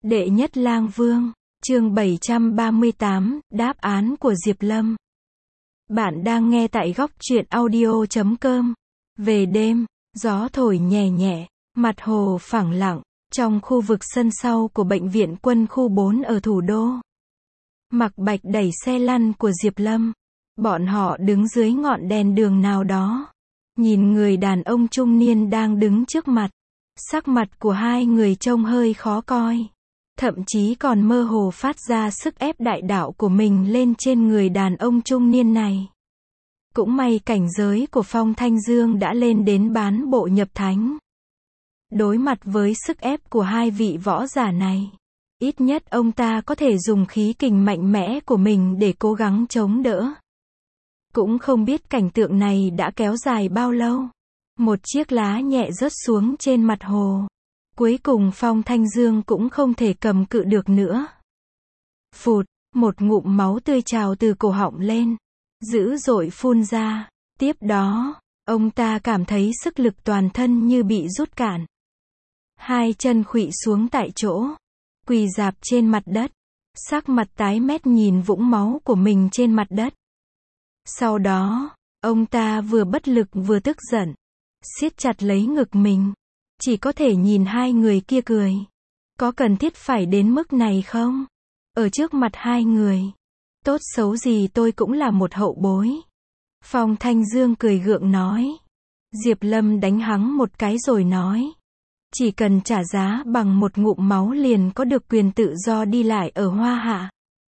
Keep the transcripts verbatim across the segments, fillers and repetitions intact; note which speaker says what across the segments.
Speaker 1: Đệ nhất lang vương, chương bảy trăm ba mươi tám, đáp án của Diệp Lâm. Bạn đang nghe tại góc truyện audio chấm com. Về đêm, gió thổi nhẹ nhẹ, mặt hồ phẳng lặng, trong khu vực sân sau của bệnh viện quân khu bốn ở thủ đô. Mạc Bạch đẩy xe lăn của Diệp Lâm. Bọn họ đứng dưới ngọn đèn đường nào đó. Nhìn người đàn ông trung niên đang đứng trước mặt. Sắc mặt của hai người trông hơi khó coi. Thậm chí còn mơ hồ phát ra sức ép đại đạo của mình lên trên người đàn ông trung niên này. Cũng may cảnh giới của Phong Thanh Dương đã lên đến bán bộ nhập thánh. Đối mặt với sức ép của hai vị võ giả này, ít nhất ông ta có thể dùng khí kình mạnh mẽ của mình để cố gắng chống đỡ. Cũng không biết cảnh tượng này đã kéo dài bao lâu. Một chiếc lá nhẹ rớt xuống trên mặt hồ. Cuối cùng Phong Thanh Dương cũng không thể cầm cự được nữa. Phụt, một ngụm máu tươi trào từ cổ họng lên, dữ dội phun ra. Tiếp đó, ông ta cảm thấy sức lực toàn thân như bị rút cạn. Hai chân khuỵu xuống tại chỗ, quỳ rạp trên mặt đất, sắc mặt tái mét nhìn vũng máu của mình trên mặt đất. Sau đó, ông ta vừa bất lực vừa tức giận, siết chặt lấy ngực mình. Chỉ có thể nhìn hai người kia cười. Có cần thiết phải đến mức này không? Ở trước mặt hai người, tốt xấu gì tôi cũng là một hậu bối. Phong Thanh Dương cười gượng nói. Diệp Lâm đánh hắn một cái rồi nói. Chỉ cần trả giá bằng một ngụm máu liền có được quyền tự do đi lại ở Hoa Hạ.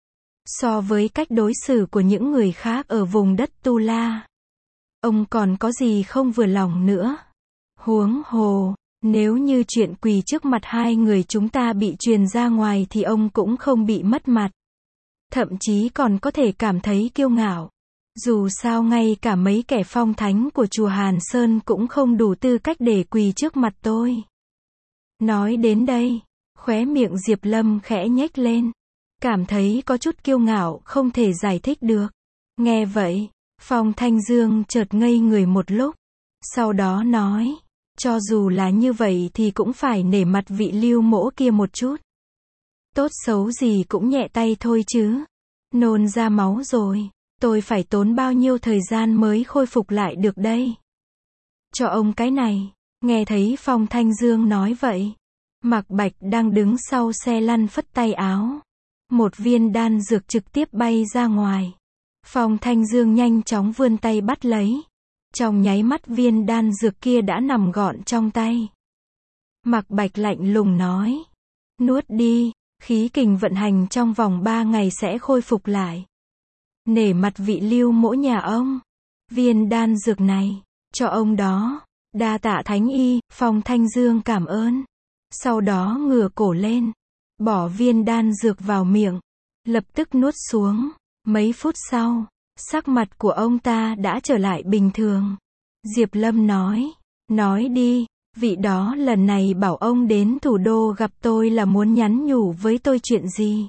Speaker 1: So với cách đối xử của những người khác ở vùng đất Tu La, ông còn có gì không vừa lòng nữa? Huống hồ, nếu như chuyện quỳ trước mặt hai người chúng ta bị truyền ra ngoài thì ông cũng không bị mất mặt. Thậm chí còn có thể cảm thấy kiêu ngạo. Dù sao ngay cả mấy kẻ phong thánh của chùa Hàn Sơn cũng không đủ tư cách để quỳ trước mặt tôi. Nói đến đây, khóe miệng Diệp Lâm khẽ nhếch lên. Cảm thấy có chút kiêu ngạo không thể giải thích được. Nghe vậy, Phong Thanh Dương chợt ngây người một lúc. Sau đó nói. Cho dù là như vậy thì cũng phải nể mặt vị Lưu Mỗ kia một chút. Tốt xấu gì cũng nhẹ tay thôi chứ. Nôn ra máu rồi, tôi phải tốn bao nhiêu thời gian mới khôi phục lại được đây. Cho ông cái này. Nghe thấy Phong Thanh Dương nói vậy, Mạc Bạch đang đứng sau xe lăn phất tay áo. Một viên đan dược trực tiếp bay ra ngoài. Phong Thanh Dương nhanh chóng vươn tay bắt lấy. Trong nháy mắt viên đan dược kia đã nằm gọn trong tay. Mạc Bạch lạnh lùng nói. Nuốt đi, khí kình vận hành trong vòng ba ngày sẽ khôi phục lại. Nể mặt vị Lưu Mỗ nhà ông. Viên đan dược này, cho ông đó. Đa tạ Thánh Y. Phong Thanh Dương cảm ơn. Sau đó ngửa cổ lên, bỏ viên đan dược vào miệng, lập tức nuốt xuống. Mấy phút sau, sắc mặt của ông ta đã trở lại bình thường. Diệp Lâm nói. Nói đi, vị đó lần này bảo ông đến thủ đô gặp tôi là muốn nhắn nhủ với tôi chuyện gì?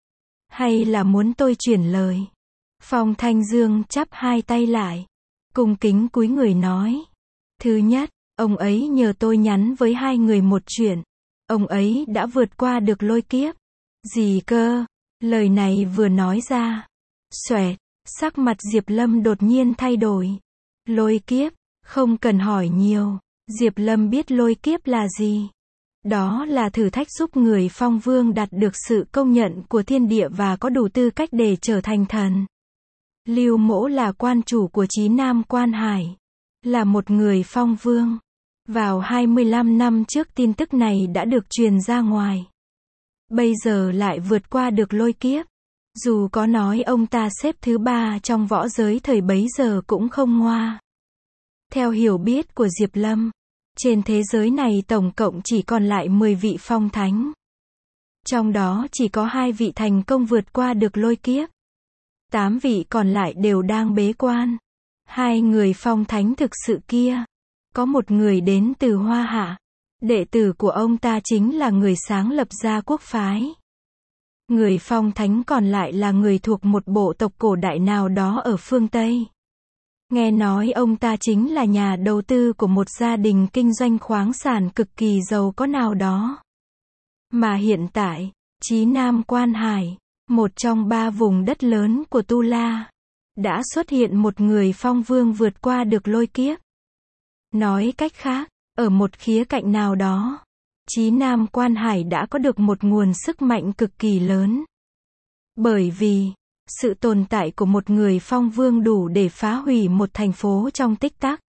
Speaker 1: Hay là muốn tôi chuyển lời? Phong Thanh Dương chắp hai tay lại, cung kính cúi người nói. Thứ nhất, ông ấy nhờ tôi nhắn với hai người một chuyện. Ông ấy đã vượt qua được lôi kiếp. Gì cơ? Lời này vừa nói ra, xoẹt, sắc mặt Diệp Lâm đột nhiên thay đổi. Lôi kiếp, không cần hỏi nhiều. Diệp Lâm biết lôi kiếp là gì. Đó là thử thách giúp người phong vương đạt được sự công nhận của thiên địa và có đủ tư cách để trở thành thần. Lưu Mỗ là quan chủ của Chí Nam Quan Hải, là một người phong vương. Vào hai mươi lăm năm trước tin tức này đã được truyền ra ngoài. Bây giờ lại vượt qua được lôi kiếp. Dù có nói ông ta xếp thứ ba trong võ giới thời bấy giờ cũng không ngoa. Theo hiểu biết của Diệp Lâm, trên thế giới này tổng cộng chỉ còn lại mười vị phong thánh. Trong đó chỉ có hai vị thành công vượt qua được lôi kiếp. Tám vị còn lại đều đang bế quan. Hai người phong thánh thực sự kia, có một người đến từ Hoa Hạ. Đệ tử của ông ta chính là người sáng lập ra quốc phái. Người phong thánh còn lại là người thuộc một bộ tộc cổ đại nào đó ở phương Tây. Nghe nói ông ta chính là nhà đầu tư của một gia đình kinh doanh khoáng sản cực kỳ giàu có nào đó. Mà hiện tại, Chí Nam Quan Hải, một trong ba vùng đất lớn của Tu La, đã xuất hiện một người phong vương vượt qua được lôi kiếp. Nói cách khác, ở một khía cạnh nào đó, Chí Nam Quan Hải đã có được một nguồn sức mạnh cực kỳ lớn. Bởi vì, sự tồn tại của một người phong vương đủ để phá hủy một thành phố trong tích tắc.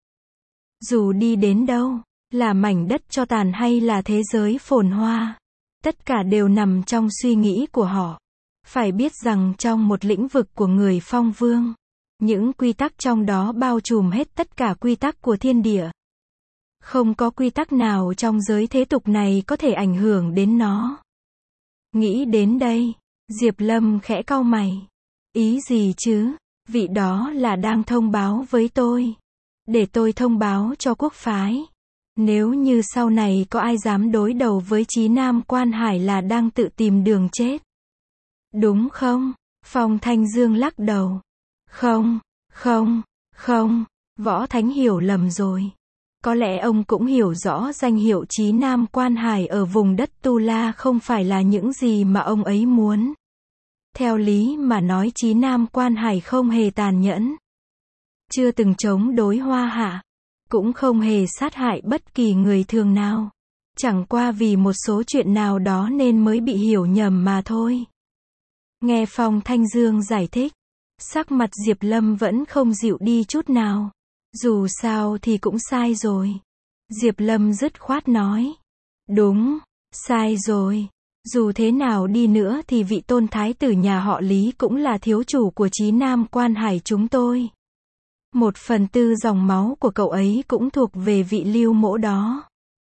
Speaker 1: Dù đi đến đâu, là mảnh đất cho tàn hay là thế giới phồn hoa, tất cả đều nằm trong suy nghĩ của họ. Phải biết rằng trong một lĩnh vực của người phong vương, những quy tắc trong đó bao trùm hết tất cả quy tắc của thiên địa. Không có quy tắc nào trong giới thế tục này có thể ảnh hưởng đến nó. Nghĩ đến đây, Diệp Lâm khẽ cau mày. Ý gì chứ? Vị đó là đang thông báo với tôi. Để tôi thông báo cho quốc phái. Nếu như sau này có ai dám đối đầu với Chí Nam Quan Hải là đang tự tìm đường chết. Đúng không? Phong Thanh Dương lắc đầu. Không, không, không, Võ Thánh hiểu lầm rồi. Có lẽ ông cũng hiểu rõ danh hiệu Chí Nam Quan Hải ở vùng đất Tu La không phải là những gì mà ông ấy muốn. Theo lý mà nói Chí Nam Quan Hải không hề tàn nhẫn. Chưa từng chống đối Hoa Hạ. Cũng không hề sát hại bất kỳ người thường nào. Chẳng qua vì một số chuyện nào đó nên mới bị hiểu nhầm mà thôi. Nghe Phong Thanh Dương giải thích, sắc mặt Diệp Lâm vẫn không dịu đi chút nào. Dù sao thì cũng sai rồi. Diệp Lâm dứt khoát nói. Đúng, sai rồi. Dù thế nào đi nữa thì vị tôn thái tử nhà họ Lý cũng là thiếu chủ của Chí Nam Quan Hải chúng tôi. Một phần tư dòng máu của cậu ấy cũng thuộc về vị Lưu Mỗ đó.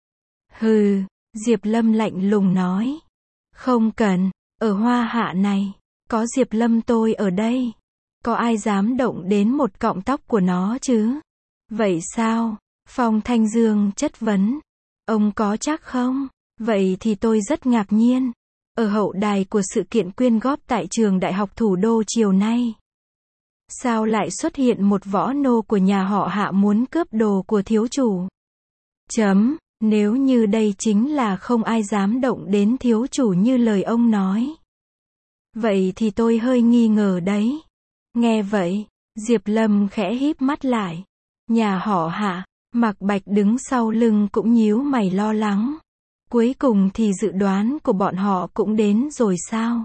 Speaker 1: Hừ, Diệp Lâm lạnh lùng nói. Không cần, ở Hoa Hạ này, có Diệp Lâm tôi ở đây. Có ai dám động đến một cọng tóc của nó chứ? Vậy sao? Phong Thanh Dương chất vấn. Ông có chắc không? Vậy thì tôi rất ngạc nhiên. Ở hậu đài của sự kiện quyên góp tại trường đại học thủ đô chiều nay. Sao lại xuất hiện một võ nô của nhà họ Hạ muốn cướp đồ của thiếu chủ? Chấm, nếu như đây chính là không ai dám động đến thiếu chủ như lời ông nói. Vậy thì tôi hơi nghi ngờ đấy. Nghe vậy, Diệp Lâm khẽ híp mắt lại. Nhà họ Hạ, Mạc Bạch đứng sau lưng cũng nhíu mày lo lắng. Cuối cùng thì dự đoán của bọn họ cũng đến rồi sao?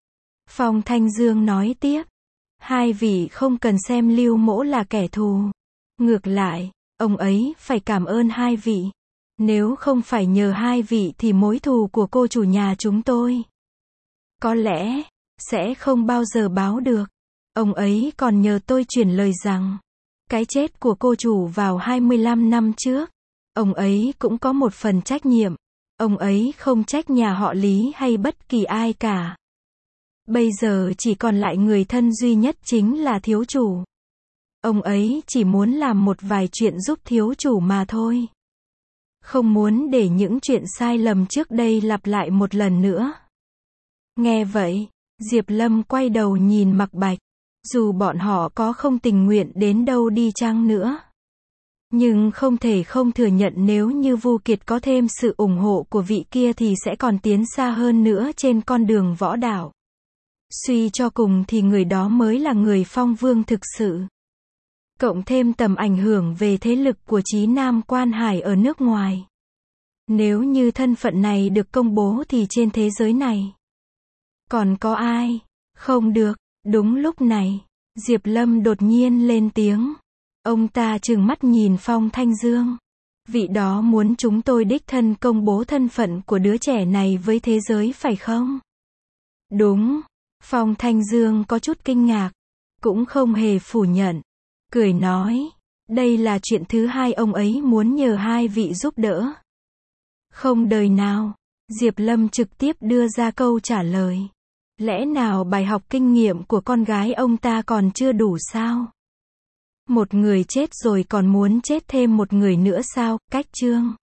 Speaker 1: Phong Thanh Dương nói tiếp. Hai vị không cần xem Lưu Mỗ là kẻ thù. Ngược lại, ông ấy phải cảm ơn hai vị. Nếu không phải nhờ hai vị thì mối thù của cô chủ nhà chúng tôi, có lẽ, sẽ không bao giờ báo được. Ông ấy còn nhờ tôi truyền lời rằng, cái chết của cô chủ vào hai mươi lăm năm trước, ông ấy cũng có một phần trách nhiệm. Ông ấy không trách nhà họ Lý hay bất kỳ ai cả. Bây giờ chỉ còn lại người thân duy nhất chính là thiếu chủ. Ông ấy chỉ muốn làm một vài chuyện giúp thiếu chủ mà thôi. Không muốn để những chuyện sai lầm trước đây lặp lại một lần nữa. Nghe vậy, Diệp Lâm quay đầu nhìn Mạc Bạch. Dù bọn họ có không tình nguyện đến đâu đi chăng nữa, nhưng không thể không thừa nhận nếu như Vu Kiệt có thêm sự ủng hộ của vị kia thì sẽ còn tiến xa hơn nữa trên con đường võ đạo. Suy cho cùng thì người đó mới là người phong vương thực sự. Cộng thêm tầm ảnh hưởng về thế lực của Chí Nam Quan Hải ở nước ngoài. Nếu như thân phận này được công bố thì trên thế giới này, còn có ai? Không được. Đúng lúc này, Diệp Lâm đột nhiên lên tiếng. Ông ta trừng mắt nhìn Phong Thanh Dương. Vị đó muốn chúng tôi đích thân công bố thân phận của đứa trẻ này với thế giới phải không? Đúng. Phong Thanh Dương có chút kinh ngạc, cũng không hề phủ nhận. Cười nói, đây là chuyện thứ hai ông ấy muốn nhờ hai vị giúp đỡ. Không đời nào, Diệp Lâm trực tiếp đưa ra câu trả lời. Lẽ nào bài học kinh nghiệm của con gái ông ta còn chưa đủ sao? Một người chết rồi còn muốn chết thêm một người nữa sao? Cách chương